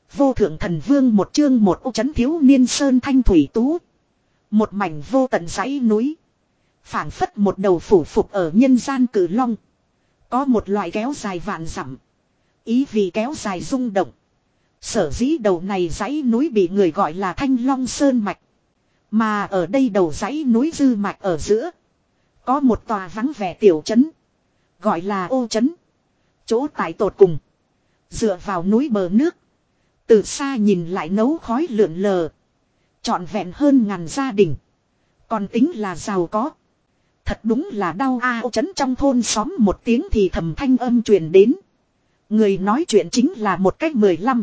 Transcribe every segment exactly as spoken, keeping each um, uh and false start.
Vô thượng thần vương một chương một ô chấn thiếu niên sơn thanh thủy tú. Một mảnh vô tận dãy núi. Phảng phất một đầu phủ phục ở nhân gian cử long. Có một loại kéo dài vạn dặm. Ý vì kéo dài rung động. Sở dĩ đầu này dãy núi bị người gọi là Thanh Long Sơn Mạch. Mà ở đây đầu dãy núi Dư Mạch ở giữa. Có một tòa vắng vẻ tiểu trấn. Gọi là ô trấn. Chỗ tại tột cùng. Dựa vào núi bờ nước. Từ xa nhìn lại nấu khói lượn lờ. Trọn vẹn hơn ngàn gia đình. Còn tính là giàu có. Thật đúng là đau a. Ô trấn trong thôn xóm một tiếng thì thầm thanh âm truyền đến. Người nói chuyện chính là một cách mười lăm.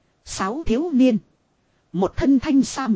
Sáu thiếu niên. Một thân thanh sam.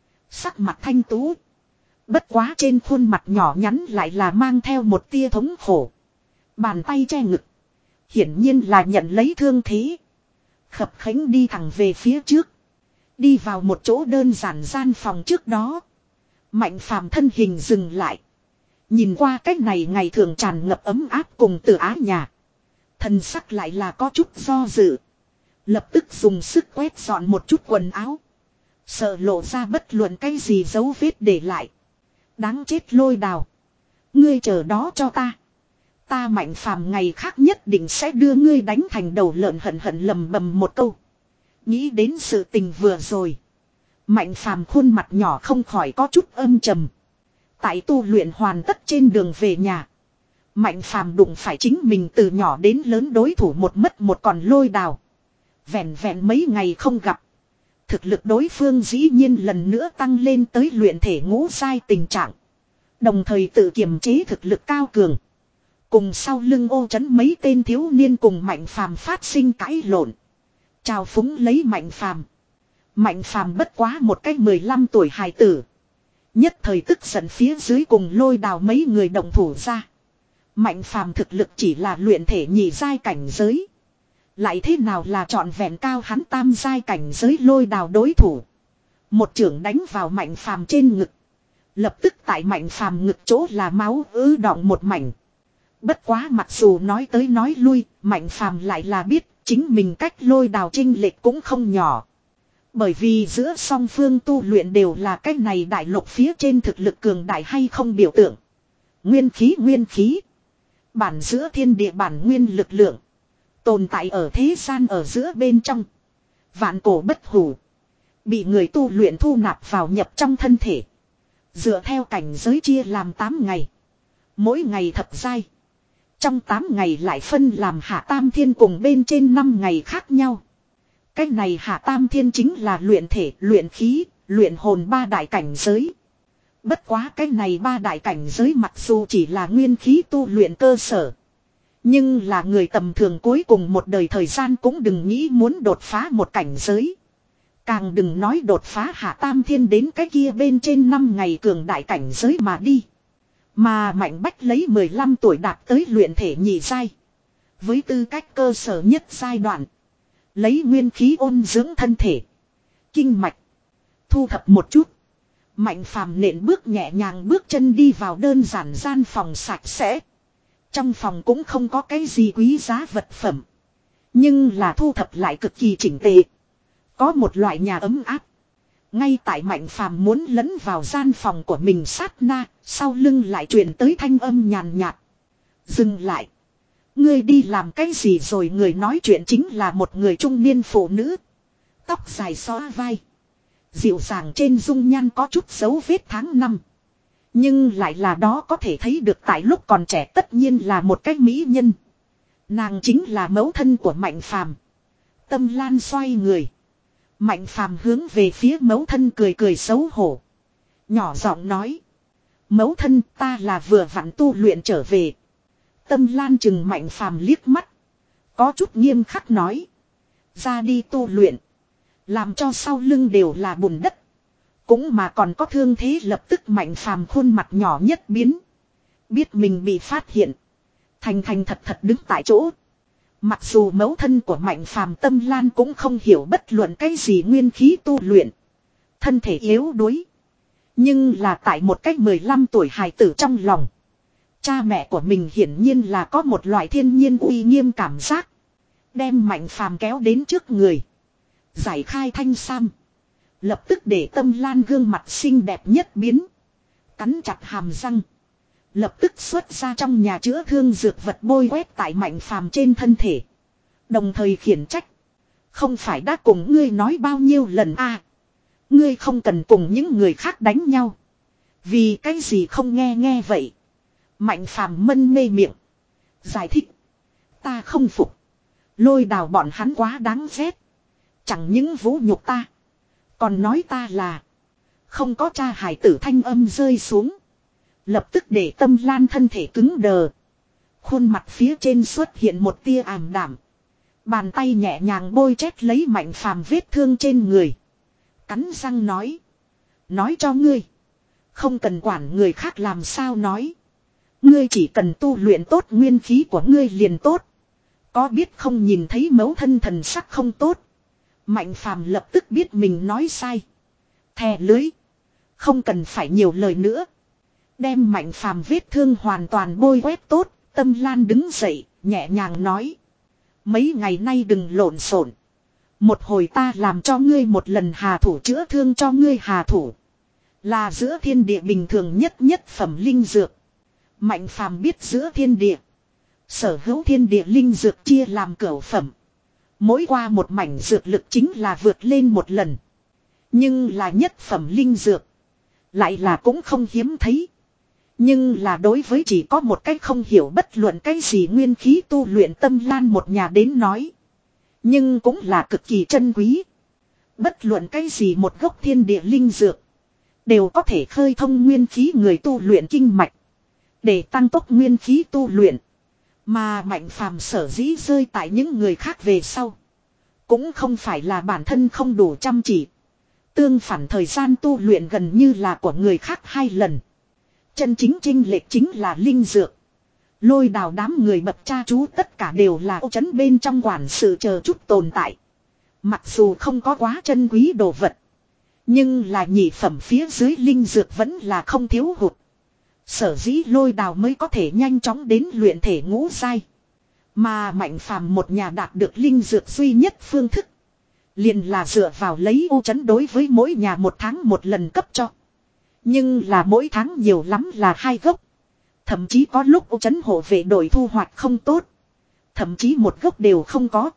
Sắc mặt thanh tú. Bất quá trên khuôn mặt nhỏ nhắn lại là mang theo một tia thống khổ. Bàn tay che ngực. Hiển nhiên là nhận lấy thương thế. Khập khánh đi thẳng về phía trước. Đi vào một chỗ đơn giản gian phòng trước đó. Mạnh phàm thân hình dừng lại. Nhìn qua cách này ngày thường tràn ngập ấm áp cùng từ ái nhà. Thần sắc lại là có chút do dự. Lập tức dùng sức quét dọn một chút quần áo. Sợ lộ ra bất luận cái gì dấu vết để lại. Đáng chết Lôi Đào. Ngươi chờ đó cho ta. Ta Mạnh phàm ngày khác nhất định sẽ đưa ngươi đánh thành đầu lợn, hận hận lầm bầm một câu. Nghĩ đến sự tình vừa rồi. Mạnh phàm khuôn mặt nhỏ không khỏi có chút âm trầm. Tại tu luyện hoàn tất trên đường về nhà. Mạnh phàm đụng phải chính mình từ nhỏ đến lớn đối thủ một mất một còn Lôi Đào. Vẹn vẹn mấy ngày không gặp. Thực lực đối phương dĩ nhiên lần nữa tăng lên tới luyện thể ngũ giai tình trạng. Đồng thời tự kiềm chế thực lực cao cường. Cùng sau lưng ô trấn mấy tên thiếu niên cùng Mạnh phàm phát sinh cãi lộn. Chào phúng lấy Mạnh phàm. Mạnh phàm bất quá một cách mười lăm tuổi hài tử. Nhất thời tức giận phía dưới cùng Lôi Đào mấy người động thủ ra. Mạnh phàm thực lực chỉ là luyện thể nhị giai cảnh giới. Lại thế nào là trọn vẹn cao hắn tam giai cảnh giới Lôi Đào đối thủ. Một chưởng đánh vào Mạnh phàm trên ngực. Lập tức tại Mạnh phàm ngực chỗ là máu ứ đọng một mảnh. Bất quá mặc dù nói tới nói lui, Mạnh phàm lại là biết chính mình cách Lôi Đào chênh lệch cũng không nhỏ. Bởi vì giữa song phương tu luyện đều là cái này đại lục phía trên thực lực cường đại hay không biểu tượng. Nguyên khí nguyên khí. Bản giữa thiên địa bản nguyên lực lượng. Tồn tại ở thế gian ở giữa bên trong. Vạn cổ bất hủ. Bị người tu luyện thu nạp vào nhập trong thân thể. Dựa theo cảnh giới chia làm tám ngày. Mỗi ngày thập giai. Trong tám ngày lại phân làm hạ tam thiên cùng bên trên năm ngày khác nhau. Cái này hạ tam thiên chính là luyện thể, luyện khí, luyện hồn ba đại cảnh giới. Bất quá cái này ba đại cảnh giới mặc dù chỉ là nguyên khí tu luyện cơ sở. Nhưng là người tầm thường cuối cùng một đời thời gian cũng đừng nghĩ muốn đột phá một cảnh giới. Càng đừng nói đột phá hạ tam thiên đến cái kia bên trên năm ngày cường đại cảnh giới mà đi. Mà Mạnh Bách lấy mười lăm tuổi đạt tới luyện thể nhị giai. Với tư cách cơ sở nhất giai đoạn. Lấy nguyên khí ôn dưỡng thân thể. Kinh mạch. Thu thập một chút. Mạnh phàm nện bước nhẹ nhàng bước chân đi vào đơn giản gian phòng sạch sẽ. Trong phòng cũng không có cái gì quý giá vật phẩm. Nhưng là thu thập lại cực kỳ chỉnh tề. Có một loại nhà ấm áp. Ngay tại Mạnh phàm muốn lấn vào gian phòng của mình sát na. Sau lưng lại truyền tới thanh âm nhàn nhạt. Dừng lại. Ngươi đi làm cái gì rồi? Người nói chuyện chính là một người trung niên phụ nữ. Tóc dài xóa vai. Dịu dàng trên dung nhan có chút dấu vết tháng năm. Nhưng lại là đó có thể thấy được tại lúc còn trẻ tất nhiên là một cái mỹ nhân. Nàng chính là mẫu thân của Mạnh phàm. Tâm Lan xoay người. Mạnh phàm hướng về phía mẫu thân cười cười xấu hổ. Nhỏ giọng nói. Mẫu thân, ta là vừa vặn tu luyện trở về. Tâm Lan chừng Mạnh phàm liếc mắt. Có chút nghiêm khắc nói. Ra đi tu luyện. Làm cho sau lưng đều là bùn đất. Cũng mà còn có thương thế, lập tức Mạnh phàm khuôn mặt nhỏ nhất biến. Biết mình bị phát hiện. Thành thành thật thật đứng tại chỗ. Mặc dù mẫu thân của Mạnh phàm Tâm Lan cũng không hiểu bất luận cái gì nguyên khí tu luyện. Thân thể yếu đuối. Nhưng là tại một cách mười lăm tuổi hài tử trong lòng. Cha mẹ của mình hiển nhiên là có một loại thiên nhiên uy nghiêm cảm giác. Đem Mạnh phàm kéo đến trước người. Giải khai thanh sam. Lập tức để Tâm Lan gương mặt xinh đẹp nhất biến. Cắn chặt hàm răng. Lập tức xuất ra trong nhà chữa thương dược vật bôi quét tại Mạnh Phàm trên thân thể. Đồng thời khiển trách. Không phải đã cùng ngươi nói bao nhiêu lần à. Ngươi không cần cùng những người khác đánh nhau. Vì cái gì không nghe nghe vậy. Mạnh Phàm mân mê miệng. Giải thích. Ta không phục. Lôi đào bọn hắn quá đáng ghét. Chẳng những vũ nhục ta. Còn nói ta là. Không có cha hải tử thanh âm rơi xuống. Lập tức để Tâm Lan thân thể cứng đờ. Khuôn mặt phía trên xuất hiện một tia ảm đạm. Bàn tay nhẹ nhàng bôi chét lấy Mạnh Phàm vết thương trên người. Cắn răng nói. Nói cho ngươi. Không cần quản người khác làm sao nói. Ngươi chỉ cần tu luyện tốt nguyên khí của ngươi liền tốt. Có biết không nhìn thấy mẫu thân thần sắc không tốt. Mạnh Phàm lập tức biết mình nói sai. Thè lưới. Không cần phải nhiều lời nữa. Đem Mạnh Phàm vết thương hoàn toàn bôi quét tốt. Tâm Lan đứng dậy, nhẹ nhàng nói. Mấy ngày nay đừng lộn xộn. Một hồi ta làm cho ngươi một lần hà thủ chữa thương cho ngươi hà thủ. Là giữa thiên địa bình thường nhất nhất phẩm linh dược. Mạnh Phàm biết giữa thiên địa. Sở hữu thiên địa linh dược chia làm cửu phẩm. Mỗi qua một mảnh dược lực chính là vượt lên một lần. Nhưng là nhất phẩm linh dược. Lại là cũng không hiếm thấy. Nhưng là đối với chỉ có một cách không hiểu bất luận cái gì nguyên khí tu luyện Tâm Lan một nhà đến nói. Nhưng cũng là cực kỳ chân quý. Bất luận cái gì một gốc thiên địa linh dược. Đều có thể khơi thông nguyên khí người tu luyện kinh mạch. Để tăng tốc nguyên khí tu luyện. Mà Mạnh Phàm sở dĩ rơi tại những người khác về sau. Cũng không phải là bản thân không đủ chăm chỉ. Tương phản thời gian tu luyện gần như là của người khác hai lần. Chân chính chênh lệch chính là linh dược. Lôi đào đám người bậc cha chú tất cả đều là ô trấn bên trong quản sự chờ chút tồn tại. Mặc dù không có quá chân quý đồ vật. Nhưng là nhị phẩm phía dưới linh dược vẫn là không thiếu hụt. Sở dĩ lôi đào mới có thể nhanh chóng đến luyện thể ngũ giai. Mà Mạnh Phàm một nhà đạt được linh dược duy nhất phương thức. Liền là dựa vào lấy ô trấn đối với mỗi nhà một tháng một lần cấp cho. Nhưng là mỗi tháng nhiều lắm là hai gốc. Thậm chí có lúc ô trấn hộ vệ đội thu hoạch không tốt. Thậm chí một gốc đều không có.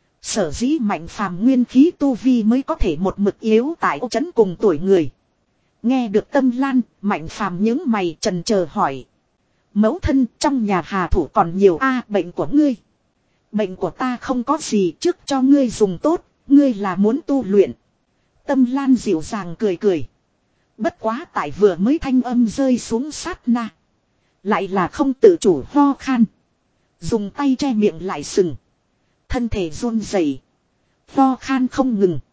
Sở dĩ Mạnh Phàm nguyên khí tu vi mới có thể một mực yếu tại ô trấn cùng tuổi người. Nghe được Tâm Lan, Mạnh Phàm nhướng mày trần chờ hỏi. Mẫu thân trong nhà hà thủ còn nhiều a bệnh của ngươi. Bệnh của ta không có gì trước cho ngươi dùng tốt, ngươi là muốn tu luyện. Tâm Lan dịu dàng cười cười. Bất quá tại vừa mới thanh âm rơi xuống sát na. Lại là không tự chủ ho khan. Dùng tay che miệng lại sừng. Thân thể run rẩy, ho khan không ngừng.